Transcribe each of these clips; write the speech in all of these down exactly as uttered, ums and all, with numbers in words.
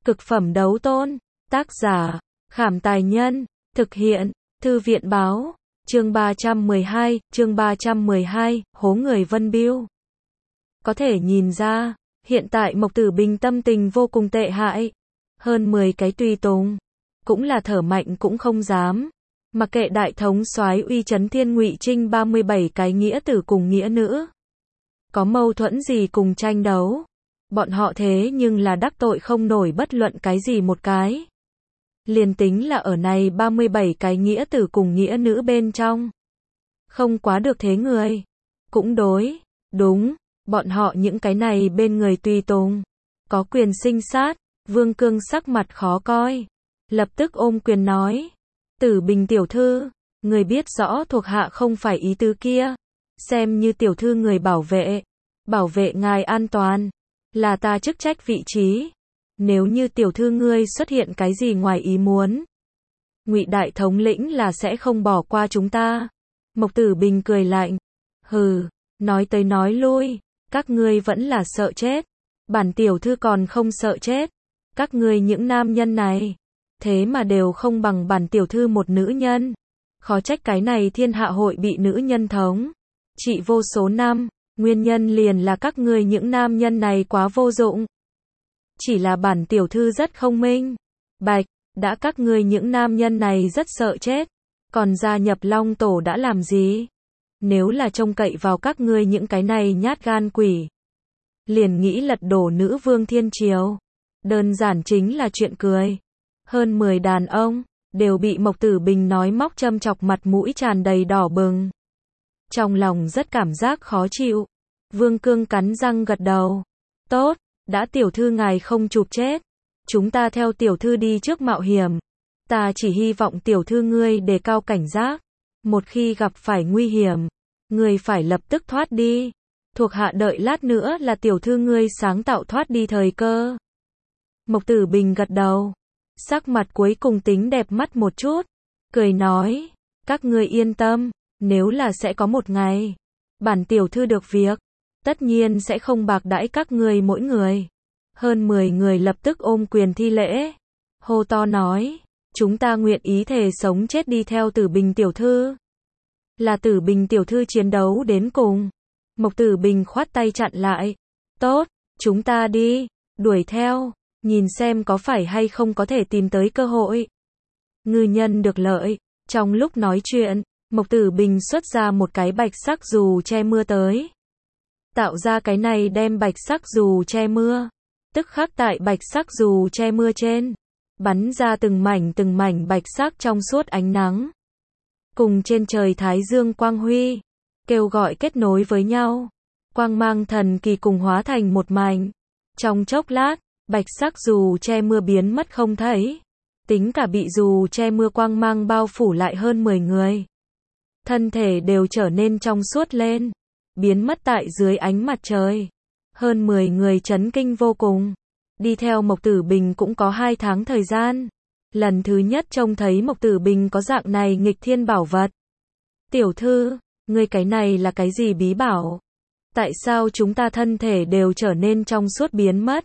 Cực phẩm đấu tôn. Tác giả, Khảm Tài Nhân. Thực hiện, Thư viện Báo. Chương ba trăm mười hai, chương ba trăm mười hai, hố người Vân Biêu. Có thể nhìn ra, hiện tại Mộc Tử Bình tâm tình vô cùng tệ hại. Hơn mười cái tùy tùng, cũng là thở mạnh cũng không dám. Mặc kệ đại thống soái uy chấn thiên Ngụy Trinh ba mươi bảy cái nghĩa tử cùng nghĩa nữ. Có mâu thuẫn gì cùng tranh đấu. Bọn họ thế nhưng là đắc tội không nổi bất luận cái gì một cái. Liền tính là ở này ba mươi bảy cái nghĩa tử cùng nghĩa nữ bên trong. Không quá được thế người. Cũng đối, đúng, bọn họ những cái này bên người tùy tùng. Có quyền sinh sát, Vương Cương sắc mặt khó coi. Lập tức ôm quyền nói. Tử Bình tiểu thư, người biết rõ thuộc hạ không phải ý tứ kia. Xem như tiểu thư người bảo vệ. Bảo vệ ngài an toàn. Là ta chức trách vị trí. Nếu như tiểu thư ngươi xuất hiện cái gì ngoài ý muốn. Ngụy đại thống lĩnh là sẽ không bỏ qua chúng ta. Mộc Tử Bình cười lạnh. Hừ, nói tới nói lui. Các ngươi vẫn là sợ chết. Bản tiểu thư còn không sợ chết. Các ngươi những nam nhân này. Thế mà đều không bằng bản tiểu thư một nữ nhân. Khó trách cái này thiên hạ hội bị nữ nhân thống trị vô số năm. Nguyên nhân liền là các ngươi những nam nhân này quá vô dụng. Chỉ là bản tiểu thư rất không minh. Bạch, đã các ngươi những nam nhân này rất sợ chết. Còn gia nhập Long Tổ đã làm gì? Nếu là trông cậy vào các ngươi những cái này nhát gan quỷ. Liền nghĩ lật đổ nữ vương thiên triều. Đơn giản chính là chuyện cười. Hơn mười đàn ông, đều bị Mộc Tử Bình nói móc châm chọc mặt mũi tràn đầy đỏ bừng. Trong lòng rất cảm giác khó chịu. Vương Cương cắn răng gật đầu. Tốt, đã tiểu thư ngài không chụp chết. Chúng ta theo tiểu thư đi trước mạo hiểm. Ta chỉ hy vọng tiểu thư ngươi đề cao cảnh giác. Một khi gặp phải nguy hiểm, ngươi phải lập tức thoát đi. Thuộc hạ đợi lát nữa là tiểu thư ngươi sáng tạo thoát đi thời cơ. Mộc Tử Bình gật đầu. Sắc mặt cuối cùng tính đẹp mắt một chút. Cười nói, các ngươi yên tâm, nếu là sẽ có một ngày. Bản tiểu thư được việc. Tất nhiên sẽ không bạc đãi các ngươi mỗi người. Hơn mười người lập tức ôm quyền thi lễ. Hô to nói, chúng ta nguyện ý thề sống chết đi theo Tử Bình tiểu thư. Là Tử Bình tiểu thư chiến đấu đến cùng. Mộc Tử Bình khoát tay chặn lại. Tốt, chúng ta đi, đuổi theo, nhìn xem có phải hay không có thể tìm tới cơ hội. Ngư nhân được lợi. Trong lúc nói chuyện, Mộc Tử Bình xuất ra một cái bạch sắc dù che mưa tới. Tạo ra cái này đem bạch sắc dù che mưa. Tức khắc tại bạch sắc dù che mưa trên. Bắn ra từng mảnh từng mảnh bạch sắc trong suốt ánh nắng. Cùng trên trời thái dương quang huy. Kêu gọi kết nối với nhau. Quang mang thần kỳ cùng hóa thành một mảnh. Trong chốc lát, bạch sắc dù che mưa biến mất không thấy. Tính cả bị dù che mưa quang mang bao phủ lại hơn mười người. Thân thể đều trở nên trong suốt lên. Biến mất tại dưới ánh mặt trời. Hơn mười người chấn kinh vô cùng. Đi theo Mộc Tử Bình cũng có hai tháng thời gian. Lần thứ nhất trông thấy Mộc Tử Bình có dạng này nghịch thiên bảo vật. Tiểu thư, ngươi cái này là cái gì bí bảo? Tại sao chúng ta thân thể đều trở nên trong suốt biến mất?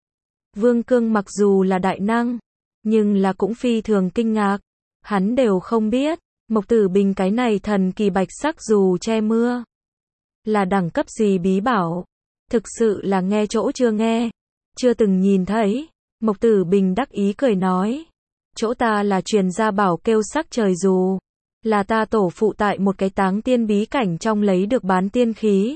Vương Cương mặc dù là đại năng, nhưng là cũng phi thường kinh ngạc. Hắn đều không biết, Mộc Tử Bình cái này thần kỳ bạch sắc dù che mưa. Là đẳng cấp gì bí bảo? Thực sự là nghe chỗ chưa nghe. Chưa từng nhìn thấy. Mộc Tử Bình đắc ý cười nói. Chỗ ta là truyền gia bảo kêu sắc trời dù. Là ta tổ phụ tại một cái táng tiên bí cảnh trong lấy được bán tiên khí.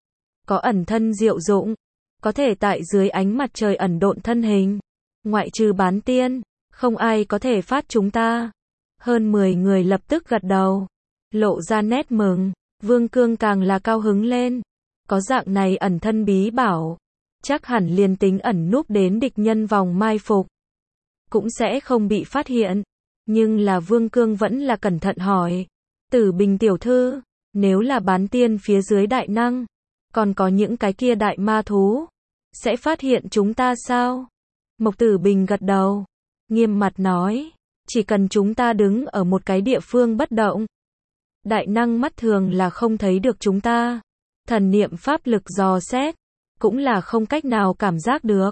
Có ẩn thân diệu dụng. Có thể tại dưới ánh mặt trời ẩn độn thân hình. Ngoại trừ bán tiên, không ai có thể phát chúng ta. Hơn mười người lập tức gật đầu. Lộ ra nét mừng. Vương Cương càng là cao hứng lên. Có dạng này ẩn thân bí bảo. Chắc hẳn liền tính ẩn núp đến địch nhân vòng mai phục. Cũng sẽ không bị phát hiện. Nhưng là Vương Cương vẫn là cẩn thận hỏi. Tử Bình tiểu thư, nếu là bán tiên phía dưới đại năng. Còn có những cái kia đại ma thú. Sẽ phát hiện chúng ta sao? Mộc Tử Bình gật đầu. Nghiêm mặt nói. Chỉ cần chúng ta đứng ở một cái địa phương bất động. Đại năng mắt thường là không thấy được chúng ta. Thần niệm pháp lực dò xét. Cũng là không cách nào cảm giác được.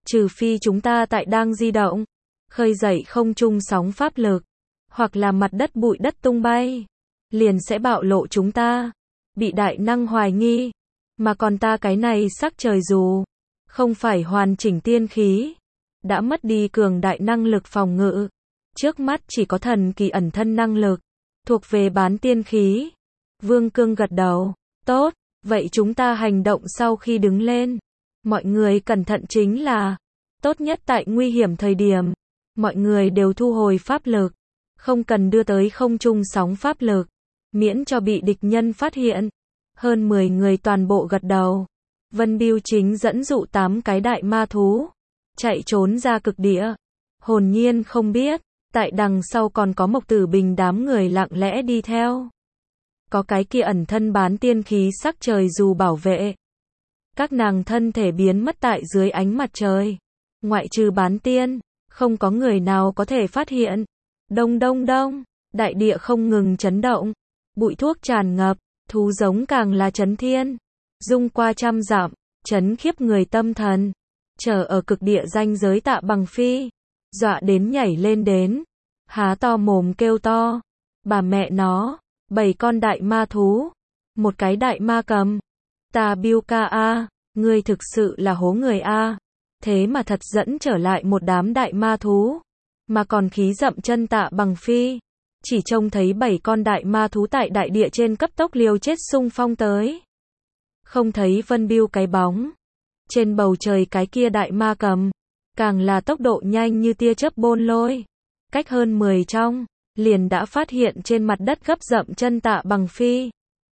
Trừ phi chúng ta tại đang di động, khơi dậy không trung sóng pháp lực, hoặc là mặt đất bụi đất tung bay, liền sẽ bạo lộ chúng ta, bị đại năng hoài nghi. Mà còn ta cái này sắc trời dù không phải hoàn chỉnh tiên khí, đã mất đi cường đại năng lực phòng ngự, trước mắt chỉ có thần kỳ ẩn thân năng lực, thuộc về bán tiên khí. Vương Cương gật đầu, tốt, vậy chúng ta hành động sau khi đứng lên. Mọi người cẩn thận chính là, tốt nhất tại nguy hiểm thời điểm, mọi người đều thu hồi pháp lực, không cần đưa tới không trung sóng pháp lực, miễn cho bị địch nhân phát hiện. Hơn mười người toàn bộ gật đầu. Vân Bưu chính dẫn dụ tám cái đại ma thú, chạy trốn ra cực địa. Hồn nhiên không biết, tại đằng sau còn có Mộc Tử Bình đám người lặng lẽ đi theo. Có cái kia ẩn thân bán tiên khí sắc trời dù bảo vệ. Các nàng thân thể biến mất tại dưới ánh mặt trời. Ngoại trừ bán tiên, không có người nào có thể phát hiện. Đông đông đông, đại địa không ngừng chấn động. Bụi thuốc tràn ngập, thú giống càng là chấn thiên. Dung qua trăm dặm, chấn khiếp người tâm thần. Chờ ở cực địa ranh giới Tạ Bằng Phi, dọa đến nhảy lên đến, há to mồm kêu to. Bà mẹ nó, bảy con đại ma thú, một cái đại ma cầm. Ta Biêu ca a, ngươi thực sự là hố người a. Thế mà thật dẫn trở lại một đám đại ma thú, mà còn khí dậm chân Tạ Bằng Phi. Chỉ trông thấy bảy con đại ma thú tại đại địa trên cấp tốc liều chết xung phong tới. Không thấy Vân Bưu cái bóng. Trên bầu trời cái kia đại ma cầm, càng là tốc độ nhanh như tia chớp bôn lôi. Cách hơn mười trong, liền đã phát hiện trên mặt đất gấp dậm chân Tạ Bằng Phi.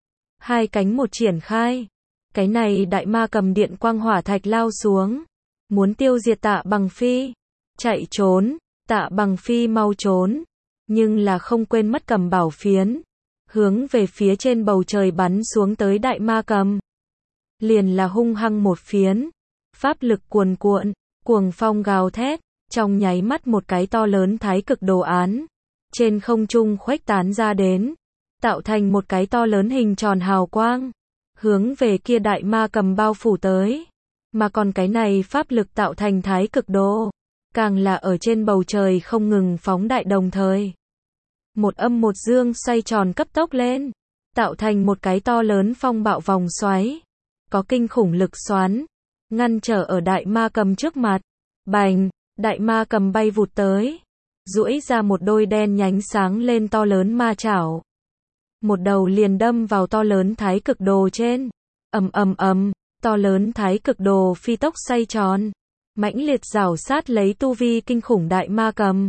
Hai cánh một triển khai. Cái này đại ma cầm điện quang hỏa thạch lao xuống, muốn tiêu diệt Tạ Bằng Phi. Chạy trốn, Tạ Bằng Phi mau trốn. Nhưng là không quên mất cầm bảo phiến, hướng về phía trên bầu trời bắn xuống tới đại ma cầm. Liền là hung hăng một phiến, pháp lực cuồn cuộn, cuồng phong gào thét, trong nháy mắt một cái to lớn thái cực đồ án, trên không trung khuếch tán ra đến, tạo thành một cái to lớn hình tròn hào quang, hướng về kia đại ma cầm bao phủ tới. Mà còn cái này pháp lực tạo thành thái cực đồ, càng là ở trên bầu trời không ngừng phóng đại đồng thời. Một âm một dương xoay tròn cấp tốc lên, tạo thành một cái to lớn phong bạo vòng xoáy, có kinh khủng lực xoắn, ngăn trở ở đại ma cầm trước mặt. Bành, đại ma cầm bay vụt tới, duỗi ra một đôi đen nhánh sáng lên to lớn ma chảo. Một đầu liền đâm vào to lớn thái cực đồ trên. Ầm ầm ầm, to lớn thái cực đồ phi tốc xoay tròn, mãnh liệt rảo sát lấy tu vi kinh khủng đại ma cầm.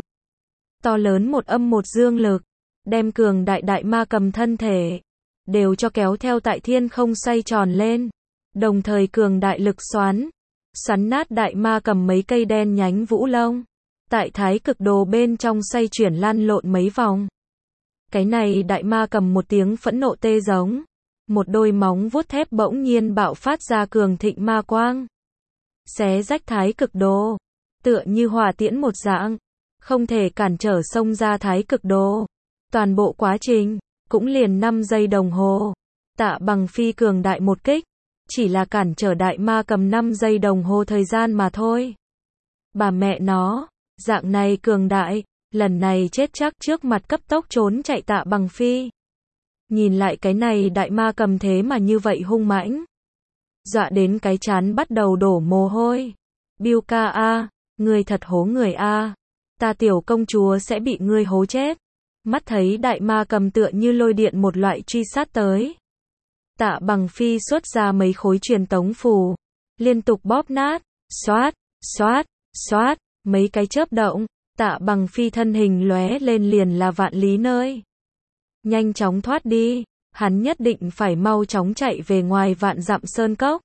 To lớn một âm một dương lực, đem cường đại đại ma cầm thân thể, đều cho kéo theo tại thiên không xoay tròn lên. Đồng thời cường đại lực xoắn, xoắn nát đại ma cầm mấy cây đen nhánh vũ lông. Tại thái cực đồ bên trong xoay chuyển lăn lộn mấy vòng. Cái này đại ma cầm một tiếng phẫn nộ tê giống. Một đôi móng vuốt thép bỗng nhiên bạo phát ra cường thịnh ma quang. Xé rách thái cực đồ, tựa như hỏa tiễn một dạng. Không thể cản trở xông ra thái cực đồ. Toàn bộ quá trình, cũng liền năm giây đồng hồ. Tạ Bằng Phi cường đại một kích, chỉ là cản trở đại ma cầm năm giây đồng hồ thời gian mà thôi. Bà mẹ nó, dạng này cường đại, lần này chết chắc. Trước mặt cấp tốc trốn chạy Tạ Bằng Phi. Nhìn lại cái này đại ma cầm thế mà như vậy hung mãnh. Dọa đến cái chán bắt đầu đổ mồ hôi. Biêu ca a, ngươi thật hố người a. Ta tiểu công chúa sẽ bị ngươi hố chết. Mắt thấy đại ma cầm tựa như lôi điện một loại truy sát tới. Tạ Bằng Phi xuất ra mấy khối truyền tống phù, liên tục bóp nát, xoát, xoát, xoát, mấy cái chớp động, Tạ Bằng Phi thân hình lóe lên liền là vạn lý nơi. Nhanh chóng thoát đi, hắn nhất định phải mau chóng chạy về ngoài vạn dặm sơn cốc.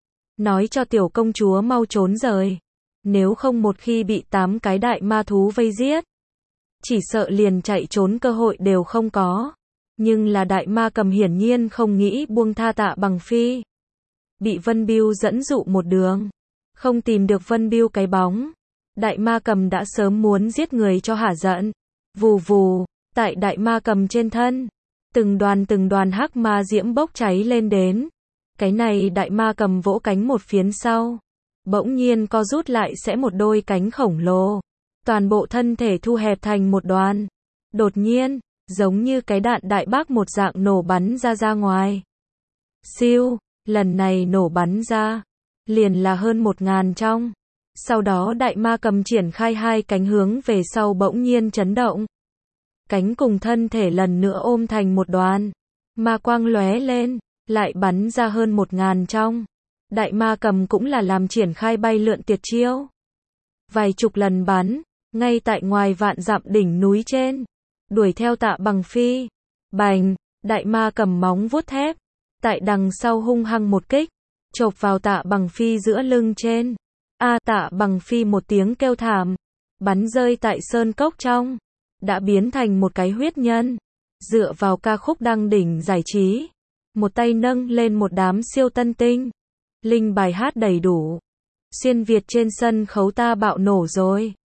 Nói cho tiểu công chúa mau trốn rời. Nếu không một khi bị tám cái đại ma thú vây giết, chỉ sợ liền chạy trốn cơ hội đều không có. Nhưng là đại ma cầm hiển nhiên không nghĩ buông tha Tạ Bằng Phi. Bị Vân Bưu dẫn dụ một đường, không tìm được Vân Bưu cái bóng. Đại ma cầm đã sớm muốn giết người cho hả giận. Vù vù, tại đại ma cầm trên thân, từng đoàn từng đoàn hắc ma diễm bốc cháy lên đến. Cái này đại ma cầm vỗ cánh một phiến sau, bỗng nhiên co rút lại sẽ một đôi cánh khổng lồ. Toàn bộ thân thể thu hẹp thành một đoàn. Đột nhiên, giống như cái đạn đại bác một dạng nổ bắn ra ra ngoài. Siêu, lần này nổ bắn ra, liền là hơn một ngàn trong. Sau đó đại ma cầm triển khai hai cánh hướng về sau bỗng nhiên chấn động. Cánh cùng thân thể lần nữa ôm thành một đoàn. Ma quang lóe lên, lại bắn ra hơn một ngàn trong. Đại ma cầm cũng là làm triển khai bay lượn tuyệt chiêu. Vài chục lần bắn, ngay tại ngoài vạn dặm đỉnh núi trên. Đuổi theo Tạ Bằng Phi. Bành, đại ma cầm móng vuốt thép. Tại đằng sau hung hăng một kích. Chộp vào Tạ Bằng Phi giữa lưng trên. A Tạ Bằng Phi một tiếng kêu thảm. Bắn rơi tại sơn cốc trong. Đã biến thành một cái huyết nhân. Dựa vào ca khúc đăng đỉnh giải trí. Một tay nâng lên một đám siêu tân tinh. Linh bài hát đầy đủ. Xuyên Việt trên sân khấu ta bạo nổ rồi.